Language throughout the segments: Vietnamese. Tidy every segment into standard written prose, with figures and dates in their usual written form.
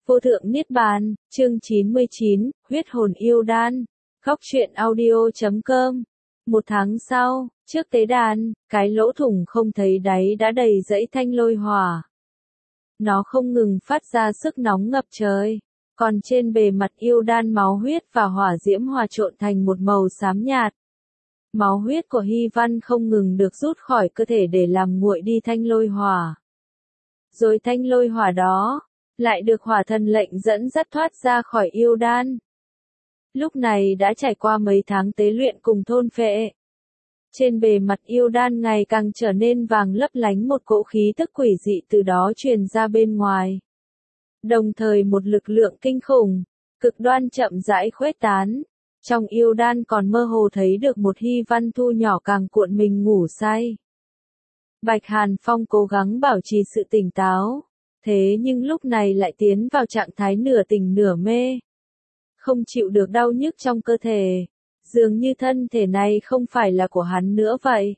Vô thượng Niết Bàn, chương 99, huyết hồn yêu đan. Góc truyện audio.com. Một tháng sau, trước tế đàn, cái lỗ thủng không thấy đáy đã đầy dẫy thanh lôi hỏa. Nó không ngừng phát ra sức nóng ngập trời. Còn trên bề mặt yêu đan máu huyết và hỏa diễm hòa trộn thành một màu xám nhạt. Máu huyết của Hy Văn không ngừng được rút khỏi cơ thể để làm nguội đi thanh lôi hỏa. Rồi thanh lôi hỏa đó lại được hỏa thần lệnh dẫn dắt thoát ra khỏi yêu đan. Lúc này đã trải qua mấy tháng tế luyện cùng thôn phệ. Trên bề mặt yêu đan ngày càng trở nên vàng lấp lánh, một cỗ khí tức quỷ dị từ đó truyền ra bên ngoài. Đồng thời một lực lượng kinh khủng, cực đoan chậm rãi khuếch tán. Trong yêu đan còn mơ hồ thấy được một Hy Văn thu nhỏ càng cuộn mình ngủ say. Bạch Hàn Phong cố gắng bảo trì sự tỉnh táo. Thế nhưng lúc này lại tiến vào trạng thái nửa tỉnh nửa mê. Không chịu được đau nhức trong cơ thể. Dường như thân thể này không phải là của hắn nữa vậy.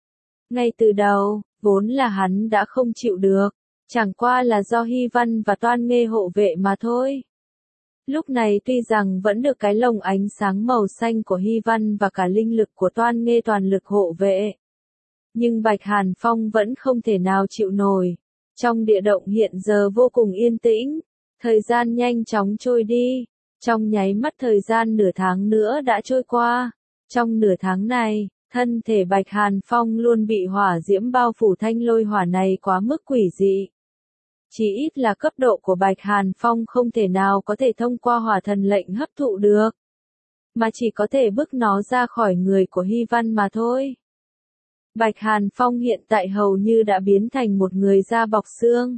Ngay từ đầu, vốn là hắn đã không chịu được. Chẳng qua là do Hy Văn và Toan Nghê hộ vệ mà thôi. Lúc này tuy rằng vẫn được cái lồng ánh sáng màu xanh của Hy Văn và cả linh lực của Toan Nghê toàn lực hộ vệ. Nhưng Bạch Hàn Phong vẫn không thể nào chịu nổi. Trong địa động hiện giờ vô cùng yên tĩnh, thời gian nhanh chóng trôi đi, trong nháy mắt thời gian nửa tháng nữa đã trôi qua. Trong nửa tháng này, thân thể Bạch Hàn Phong luôn bị hỏa diễm bao phủ, thanh lôi hỏa này quá mức quỷ dị. Chỉ ít là cấp độ của Bạch Hàn Phong không thể nào có thể thông qua hỏa thần lệnh hấp thụ được, mà chỉ có thể bức nó ra khỏi người của Hy Văn mà thôi. Bạch Hàn Phong hiện tại hầu như đã biến thành một người da bọc xương.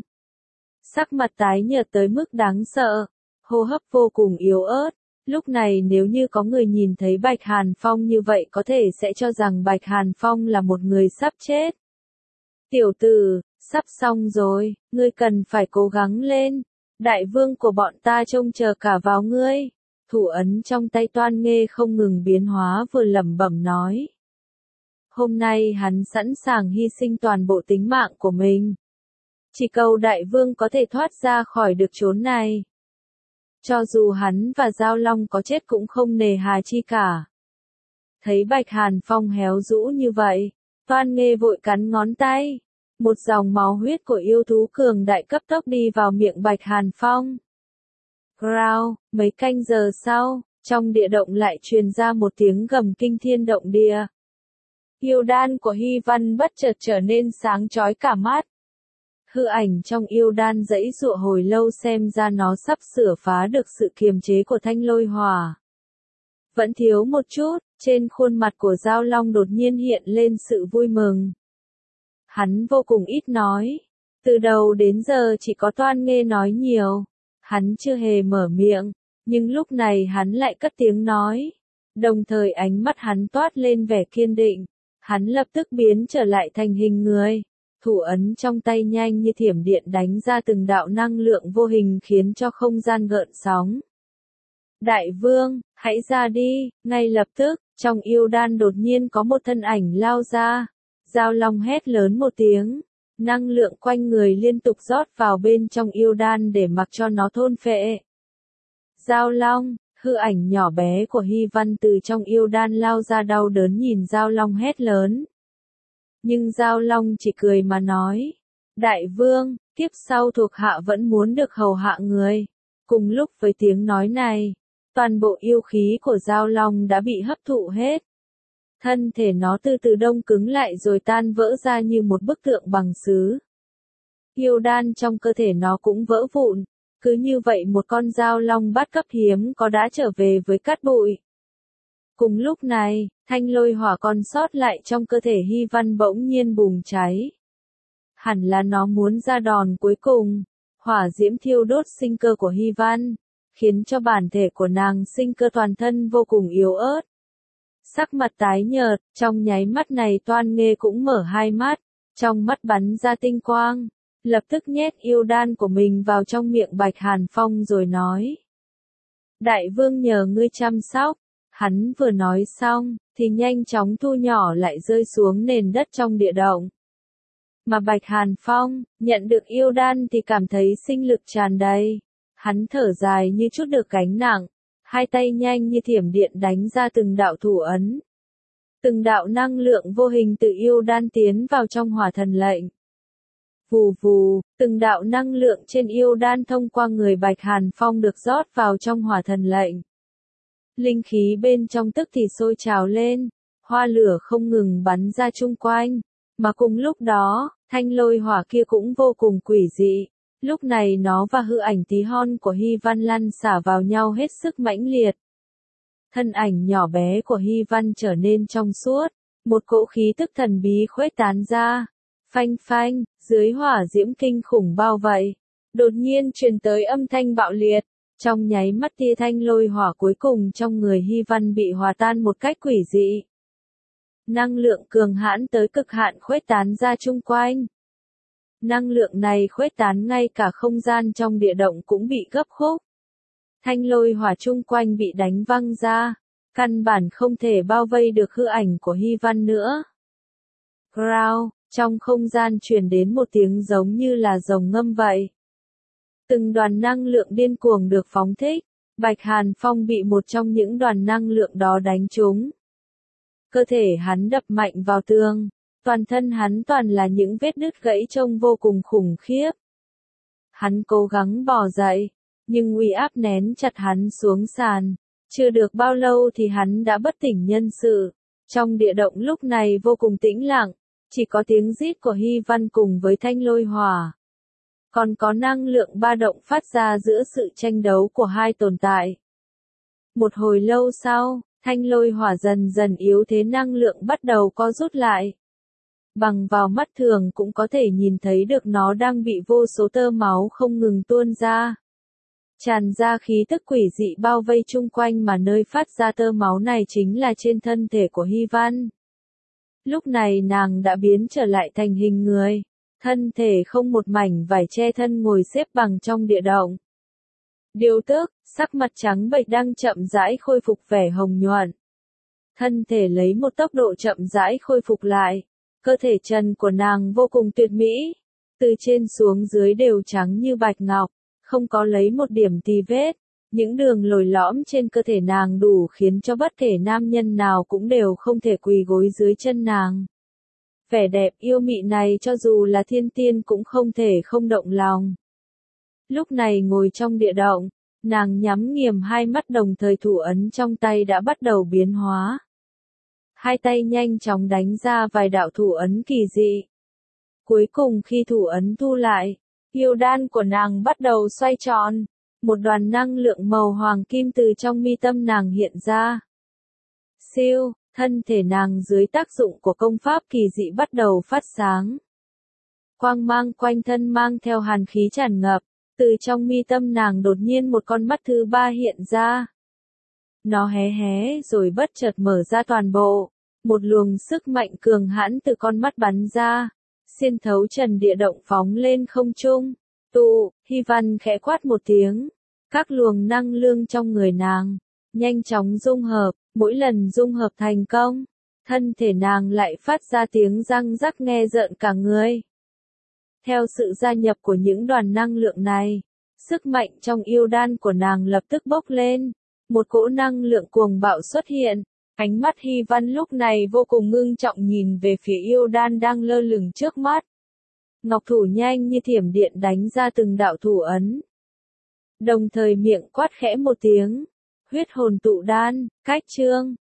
Sắc mặt tái nhợt tới mức đáng sợ, hô hấp vô cùng yếu ớt. Lúc này nếu như có người nhìn thấy Bạch Hàn Phong như vậy có thể sẽ cho rằng Bạch Hàn Phong là một người sắp chết. Tiểu tử, sắp xong rồi, ngươi cần phải cố gắng lên. Đại vương của bọn ta trông chờ cả vào ngươi. Thủ ấn trong tay Toan Nghê không ngừng biến hóa, vừa lẩm bẩm nói. Hôm nay hắn sẵn sàng hy sinh toàn bộ tính mạng của mình. Chỉ cầu đại vương có thể thoát ra khỏi được chốn này. Cho dù hắn và Giao Long có chết cũng không nề hà chi cả. Thấy Bạch Hàn Phong héo rũ như vậy, Toan Nghê vội cắn ngón tay. Một dòng máu huyết của yêu thú cường đại cấp tốc đi vào miệng Bạch Hàn Phong. Growl, mấy canh giờ sau, trong địa động lại truyền ra một tiếng gầm kinh thiên động địa. Yêu đan của Hy Văn bất chợt trở nên sáng chói cả mắt. Hư ảnh trong yêu đan giãy giụa hồi lâu, xem ra nó sắp sửa phá được sự kiềm chế của thanh lôi hỏa. Vẫn thiếu một chút, trên khuôn mặt của Giao Long đột nhiên hiện lên sự vui mừng. Hắn vô cùng ít nói. Từ đầu đến giờ chỉ có Toan Nghê nói nhiều. Hắn chưa hề mở miệng, nhưng lúc này hắn lại cất tiếng nói. Đồng thời ánh mắt hắn toát lên vẻ kiên định. Hắn lập tức biến trở lại thành hình người. Thủ ấn trong tay nhanh như thiểm điện đánh ra từng đạo năng lượng vô hình khiến cho không gian gợn sóng. Đại vương, hãy ra đi. Ngay lập tức, trong yêu đan đột nhiên có một thân ảnh lao ra. Giao Long hét lớn một tiếng. Năng lượng quanh người liên tục rót vào bên trong yêu đan để mặc cho nó thôn phệ. Giao Long, hư ảnh nhỏ bé của Hy Văn từ trong yêu đan lao ra, đau đớn nhìn Giao Long hét lớn. Nhưng Giao Long chỉ cười mà nói. Đại vương, kiếp sau thuộc hạ vẫn muốn được hầu hạ người. Cùng lúc với tiếng nói này, toàn bộ yêu khí của Giao Long đã bị hấp thụ hết. Thân thể nó từ từ đông cứng lại rồi tan vỡ ra như một bức tượng bằng sứ. Yêu đan trong cơ thể nó cũng vỡ vụn. Cứ như vậy một con Giao Long bát cấp hiếm có đã trở về với cát bụi. Cùng lúc này, thanh lôi hỏa còn sót lại trong cơ thể Hy Văn bỗng nhiên bùng cháy. Hẳn là nó muốn ra đòn cuối cùng. Hỏa diễm thiêu đốt sinh cơ của Hy Văn, khiến cho bản thể của nàng sinh cơ toàn thân vô cùng yếu ớt. Sắc mặt tái nhợt, trong nháy mắt này Toan Nghê cũng mở hai mắt, trong mắt bắn ra tinh quang, lập tức nhét yêu đan của mình vào trong miệng Bạch Hàn Phong rồi nói. Đại vương nhờ ngươi chăm sóc. Hắn vừa nói xong, thì nhanh chóng thu nhỏ lại rơi xuống nền đất trong địa động. Mà Bạch Hàn Phong, nhận được yêu đan thì cảm thấy sinh lực tràn đầy. Hắn thở dài như chút được gánh nặng, hai tay nhanh như thiểm điện đánh ra từng đạo thủ ấn. Từng đạo năng lượng vô hình từ yêu đan tiến vào trong hỏa thần lệnh. Vù vù, từng đạo năng lượng trên yêu đan thông qua người Bạch Hàn Phong được rót vào trong hỏa thần lệnh. Linh khí bên trong tức thì sôi trào lên, hoa lửa không ngừng bắn ra chung quanh, mà cùng lúc đó, thanh lôi hỏa kia cũng vô cùng quỷ dị. Lúc này nó và hư ảnh tí hon của Hy Văn lăn xả vào nhau hết sức mãnh liệt. Thân ảnh nhỏ bé của Hy Văn trở nên trong suốt, một cỗ khí tức thần bí khuếch tán ra. Phanh phanh, dưới hỏa diễm kinh khủng bao vây, đột nhiên truyền tới âm thanh bạo liệt, trong nháy mắt tia thanh lôi hỏa cuối cùng trong người Hy Văn bị hòa tan một cách quỷ dị. Năng lượng cường hãn tới cực hạn khuếch tán ra chung quanh. Năng lượng này khuếch tán ngay cả không gian trong địa động cũng bị gấp khúc. Thanh lôi hỏa chung quanh bị đánh văng ra, căn bản không thể bao vây được hư ảnh của Hy Văn nữa. Growl, trong không gian truyền đến một tiếng giống như là rồng ngâm vậy. Từng đoàn năng lượng điên cuồng được phóng thích, Bạch Hàn Phong bị một trong những đoàn năng lượng đó đánh trúng. Cơ thể hắn đập mạnh vào tường, toàn thân hắn toàn là những vết nứt gãy trông vô cùng khủng khiếp. Hắn cố gắng bò dậy, nhưng uy áp nén chặt hắn xuống sàn, chưa được bao lâu thì hắn đã bất tỉnh nhân sự. Trong địa động lúc này vô cùng tĩnh lặng, chỉ có tiếng rít của Hy Văn cùng với thanh lôi hỏa. Còn có năng lượng ba động phát ra giữa sự tranh đấu của hai tồn tại. Một hồi lâu sau, thanh lôi hỏa dần dần yếu thế, năng lượng bắt đầu co rút lại. Bằng vào mắt thường cũng có thể nhìn thấy được nó đang bị vô số tơ máu không ngừng tuôn ra. Tràn ra khí tức quỷ dị bao vây chung quanh, mà nơi phát ra tơ máu này chính là trên thân thể của Hy Văn. Lúc này nàng đã biến trở lại thành hình người, thân thể không một mảnh vải che thân ngồi xếp bằng trong địa động. Điều tức, sắc mặt trắng bệch đang chậm rãi khôi phục vẻ hồng nhuận. Thân thể lấy một tốc độ chậm rãi khôi phục lại, cơ thể trần của nàng vô cùng tuyệt mỹ, từ trên xuống dưới đều trắng như bạch ngọc, không có lấy một điểm tì vết. Những đường lồi lõm trên cơ thể nàng đủ khiến cho bất kể nam nhân nào cũng đều không thể quỳ gối dưới chân nàng. Vẻ đẹp yêu mị này cho dù là thiên tiên cũng không thể không động lòng. Lúc này ngồi trong địa động, nàng nhắm nghiền hai mắt, đồng thời thủ ấn trong tay đã bắt đầu biến hóa. Hai tay nhanh chóng đánh ra vài đạo thủ ấn kỳ dị. Cuối cùng khi thủ ấn thu lại, yêu đan của nàng bắt đầu xoay tròn. Một đoàn năng lượng màu hoàng kim từ trong mi tâm nàng hiện ra. Siêu, thân thể nàng dưới tác dụng của công pháp kỳ dị bắt đầu phát sáng. Quang mang quanh thân mang theo hàn khí tràn ngập, từ trong mi tâm nàng đột nhiên một con mắt thứ ba hiện ra. Nó hé hé rồi bất chợt mở ra toàn bộ, một luồng sức mạnh cường hãn từ con mắt bắn ra, xuyên thấu trần địa động phóng lên không trung. Hy Văn khẽ quát một tiếng, các luồng năng lượng trong người nàng nhanh chóng dung hợp, mỗi lần dung hợp thành công, thân thể nàng lại phát ra tiếng răng rắc nghe rợn cả người. Theo sự gia nhập của những đoàn năng lượng này, sức mạnh trong yêu đan của nàng lập tức bốc lên, một cỗ năng lượng cuồng bạo xuất hiện. Ánh mắt Hy Văn lúc này vô cùng ngưng trọng nhìn về phía yêu đan đang lơ lửng trước mắt. Ngọc thủ nhanh như thiểm điện đánh ra từng đạo thủ ấn. Đồng thời miệng quát khẽ một tiếng, huyết hồn tụ đan, cách chương.